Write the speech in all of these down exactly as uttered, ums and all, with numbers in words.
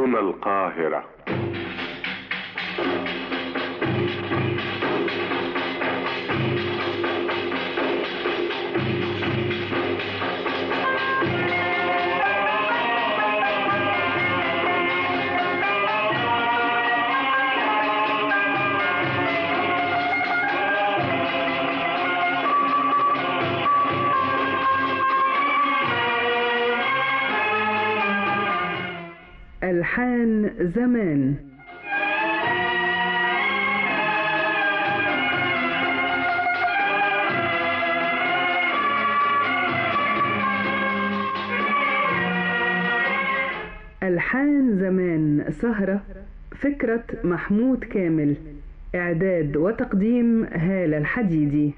هنا القاهرة. ألحان زمان. ألحان زمان سهرة، فكرة محمود كامل، إعداد وتقديم هالة الحديدي.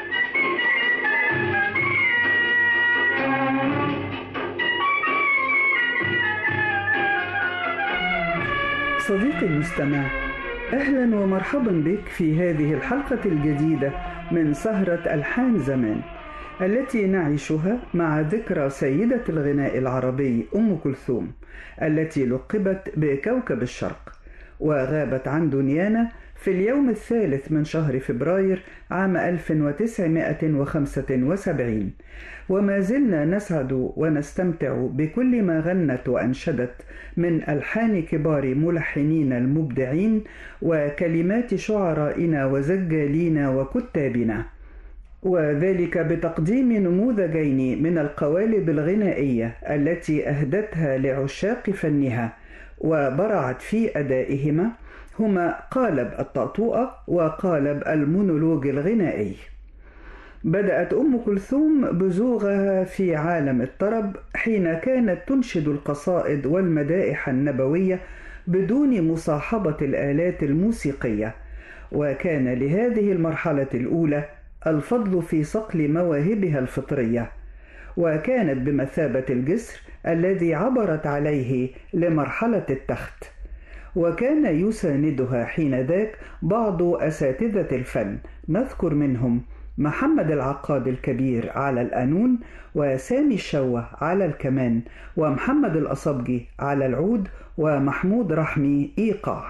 صديقي المستمع، أهلا ومرحبا بك في هذه الحلقة الجديدة من سهرة ألحان زمان، التي نعيشها مع ذكرى سيدة الغناء العربي أم كلثوم، التي لقبت بكوكب الشرق، وغابت عن دنيانا في اليوم الثالث من شهر فبراير عام ألف وتسعمائة وخمسة وسبعين. وما زلنا نسعد ونستمتع بكل ما غنت وأنشدت من ألحان كبار ملحنين المبدعين وكلمات شعرائنا وزجالينا وكتابنا، وذلك بتقديم نموذجين من القوالب الغنائية التي أهدتها لعشاق فنها وبرعت في أدائهما، هما قالب الطأطوئة وقالب المونولوج الغنائي. بدأت أم كلثوم بزوغها في عالم الطرب حين كانت تنشد القصائد والمدائح النبوية بدون مصاحبة الآلات الموسيقية، وكان لهذه المرحلة الأولى الفضل في صقل مواهبها الفطرية، وكانت بمثابة الجسر الذي عبرت عليه لمرحلة التخت. وكان يساندها حينذاك بعض أساتذة الفن، نذكر منهم محمد العقاد الكبير على القانون، وسامي الشوة على الكمان، ومحمد الأصبجي على العود، ومحمود رحمي إيقاع.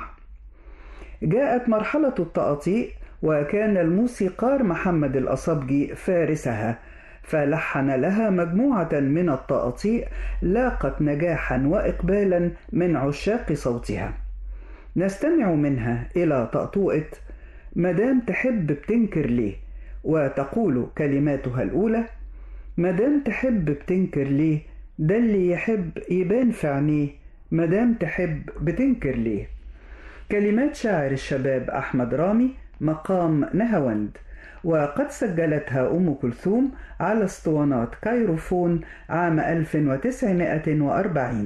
جاءت مرحلة التقاطيع، وكان الموسيقار محمد الأصبجي فارسها، فلحن لها مجموعة من التقاطيع لاقت نجاحا وإقبالا من عشاق صوتها. نستمع منها إلى طقطوقة مدام تحب بتنكر ليه، وتقول كلماتها الأولى: مدام تحب بتنكر ليه، ده اللي يحب يبان في عينيه، مدام تحب بتنكر ليه. كلمات شاعر الشباب أحمد رامي، مقام نهاوند، وقد سجلتها أم كلثوم على اسطوانات كايروفون عام ألف وتسعمائة وأربعين.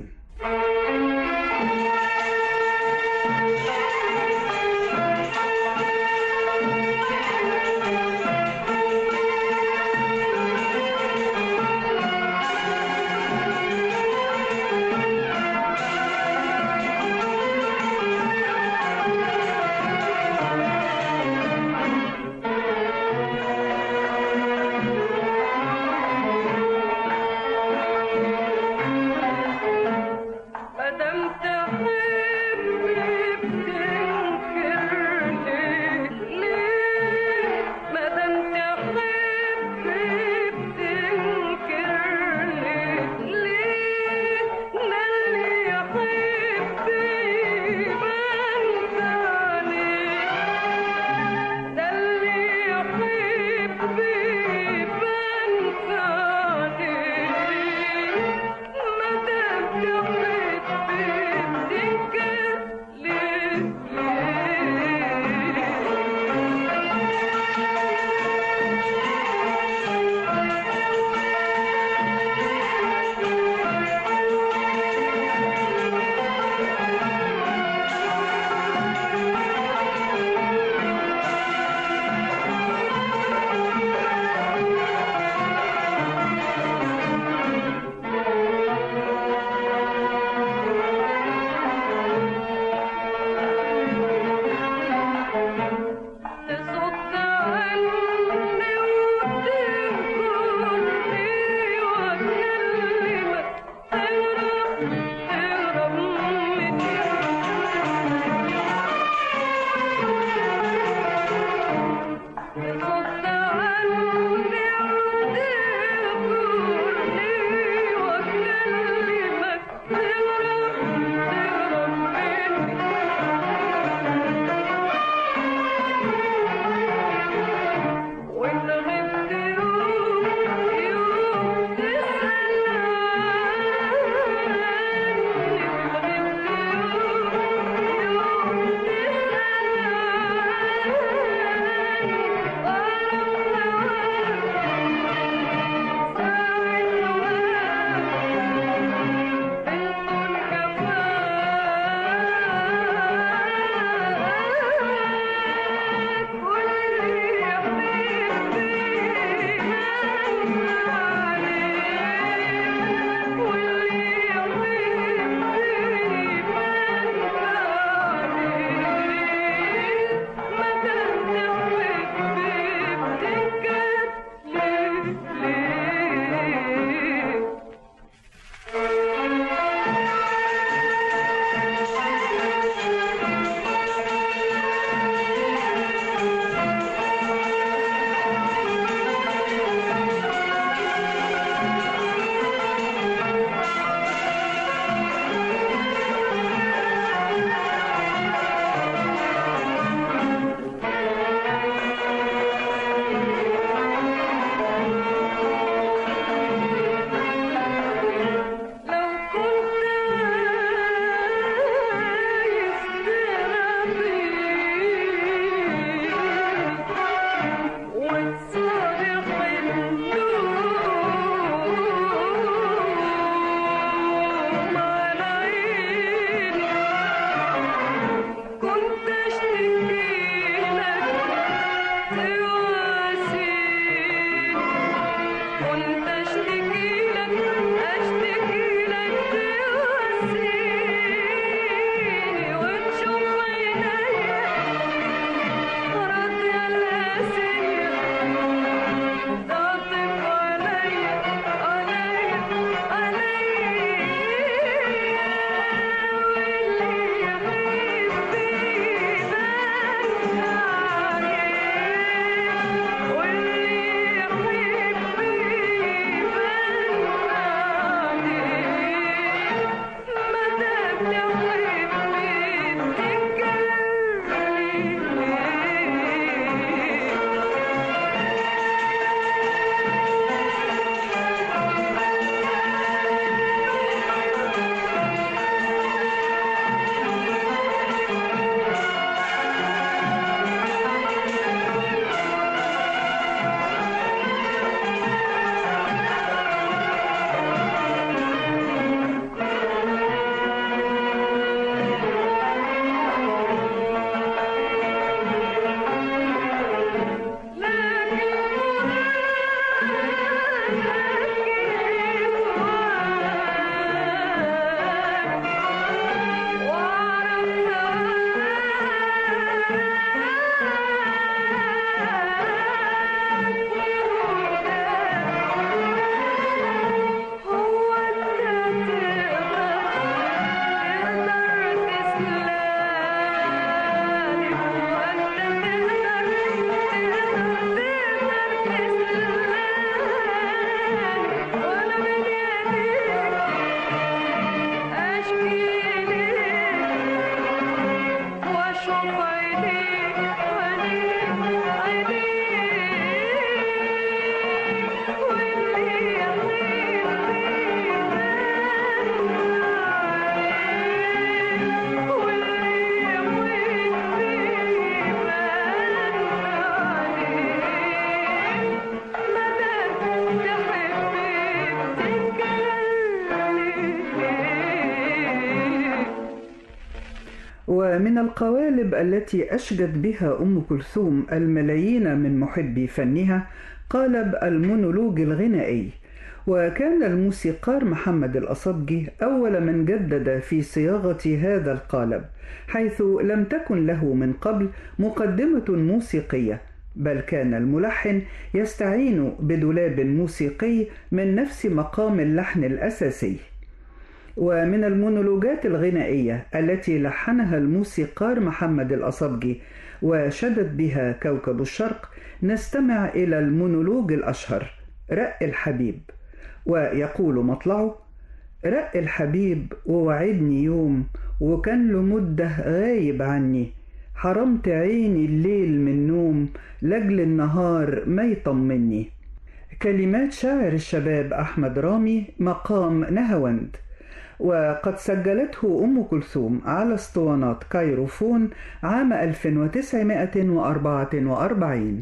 ومن القوالب التي أشجت بها أم كلثوم الملايين من محبي فنها قالب المونولوج الغنائي، وكان الموسيقار محمد الأصبجي أول من جدد في صياغة هذا القالب، حيث لم تكن له من قبل مقدمة موسيقية، بل كان الملحن يستعين بدولاب موسيقي من نفس مقام اللحن الأساسي. ومن المونولوجات الغنائية التي لحنها الموسيقار محمد الأصبجي وشدد بها كوكب الشرق نستمع إلى المونولوج الأشهر رق الحبيب، ويقول مطلعه: رق الحبيب ووعدني يوم وكان له مدة غايب عني، حرمت عيني الليل من نوم لجل النهار ما يطمني. كلمات شاعر الشباب أحمد رامي، مقام نهاوند، وقد سجلته أم كلثوم على اسطوانات كايروفون عام ألف وتسعمائة وأربعة وأربعين.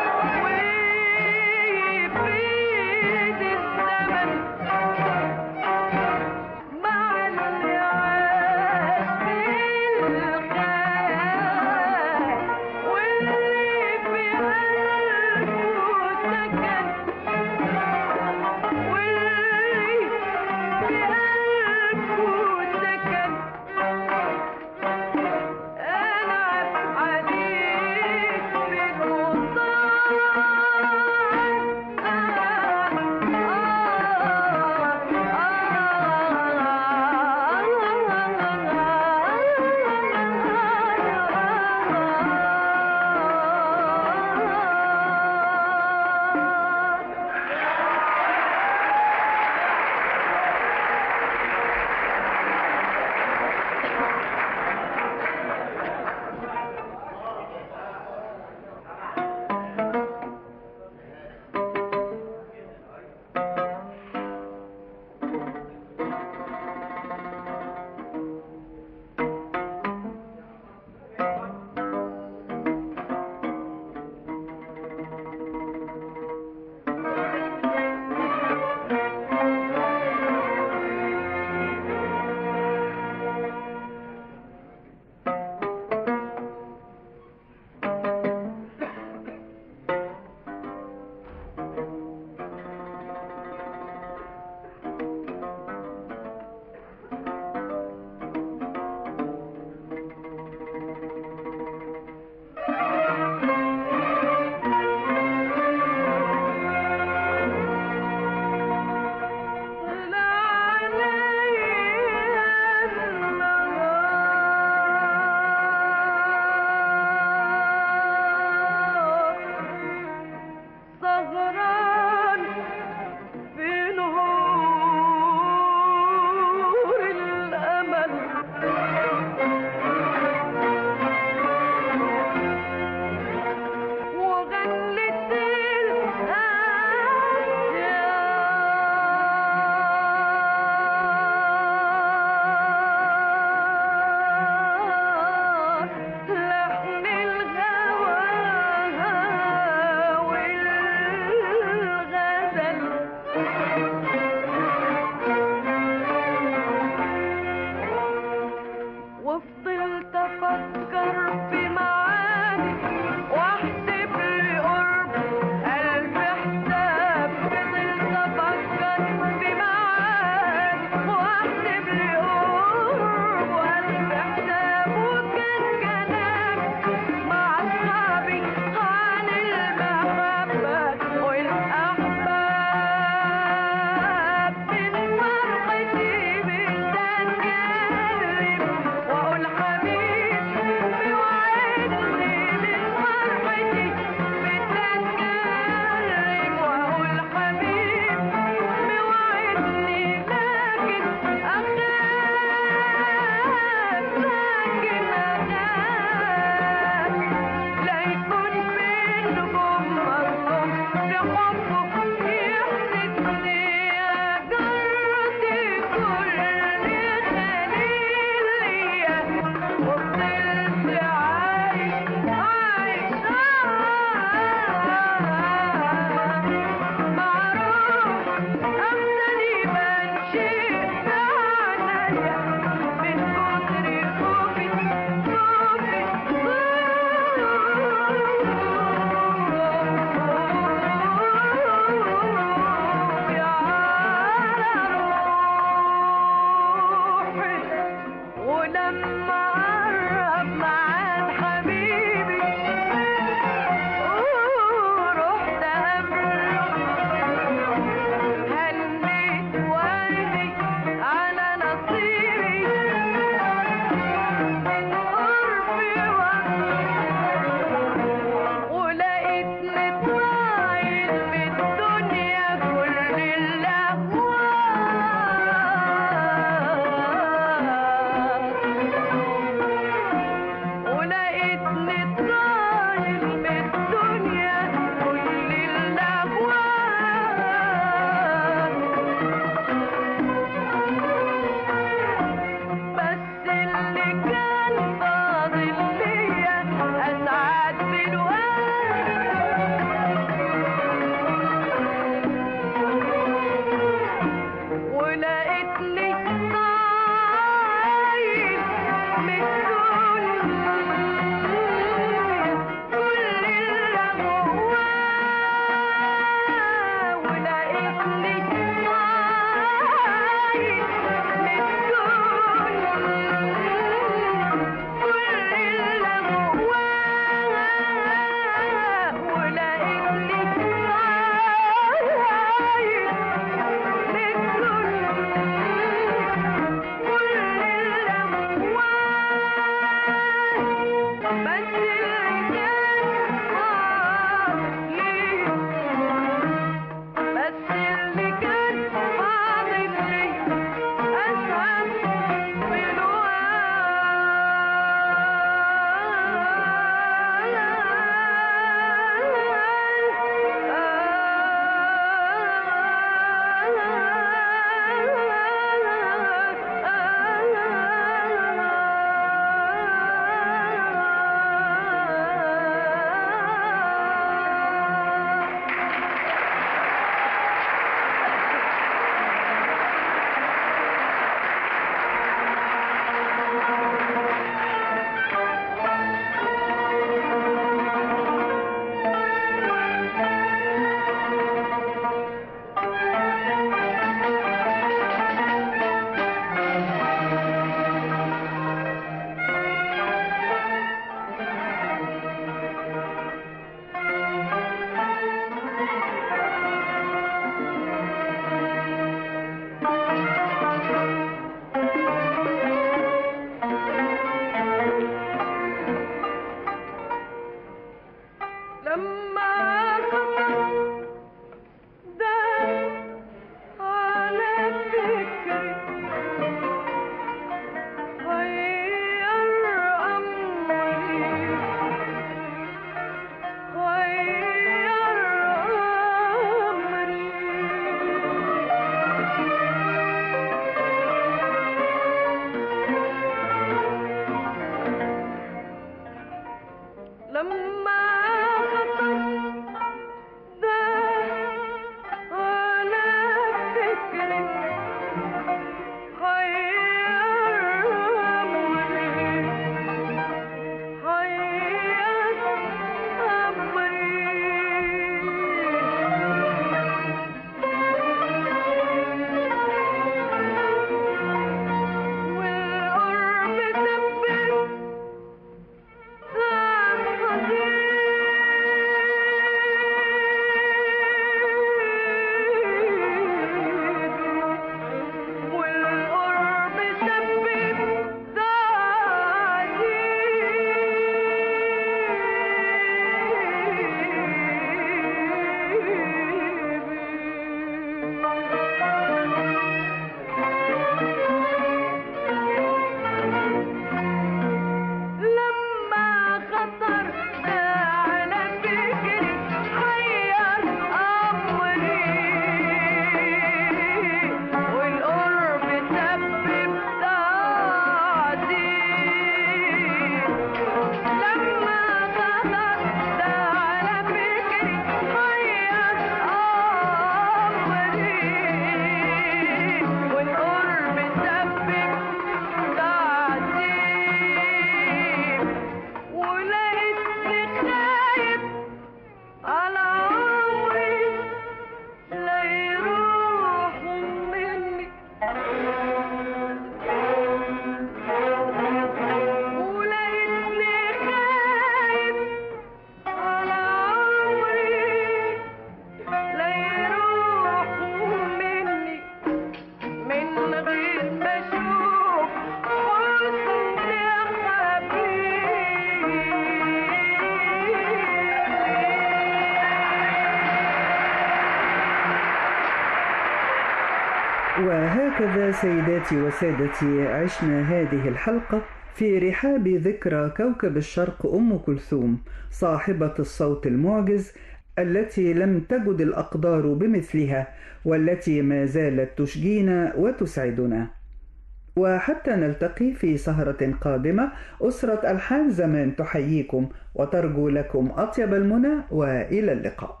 وهكذا سيداتي وسادتي عشنا هذه الحلقة في رحاب ذكرى كوكب الشرق أم كلثوم صاحبة الصوت المعجز التي لم تجد الأقدار بمثلها، والتي ما زالت تشجينا وتسعدنا. وحتى نلتقي في سهرة قادمة، أسرة ألحان زمان تحييكم وترجو لكم أطيب المنى، وإلى اللقاء.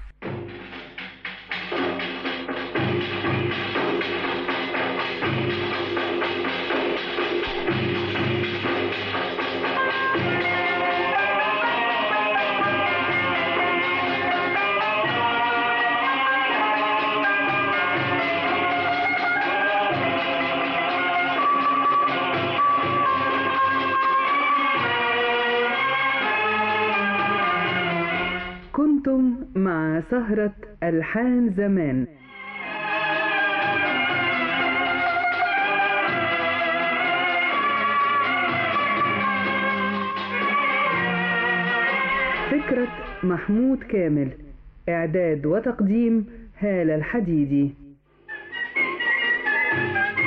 كنتم مع سهرة ألحان زمان. فكرة محمود كامل، إعداد وتقديم هالة الحديدي.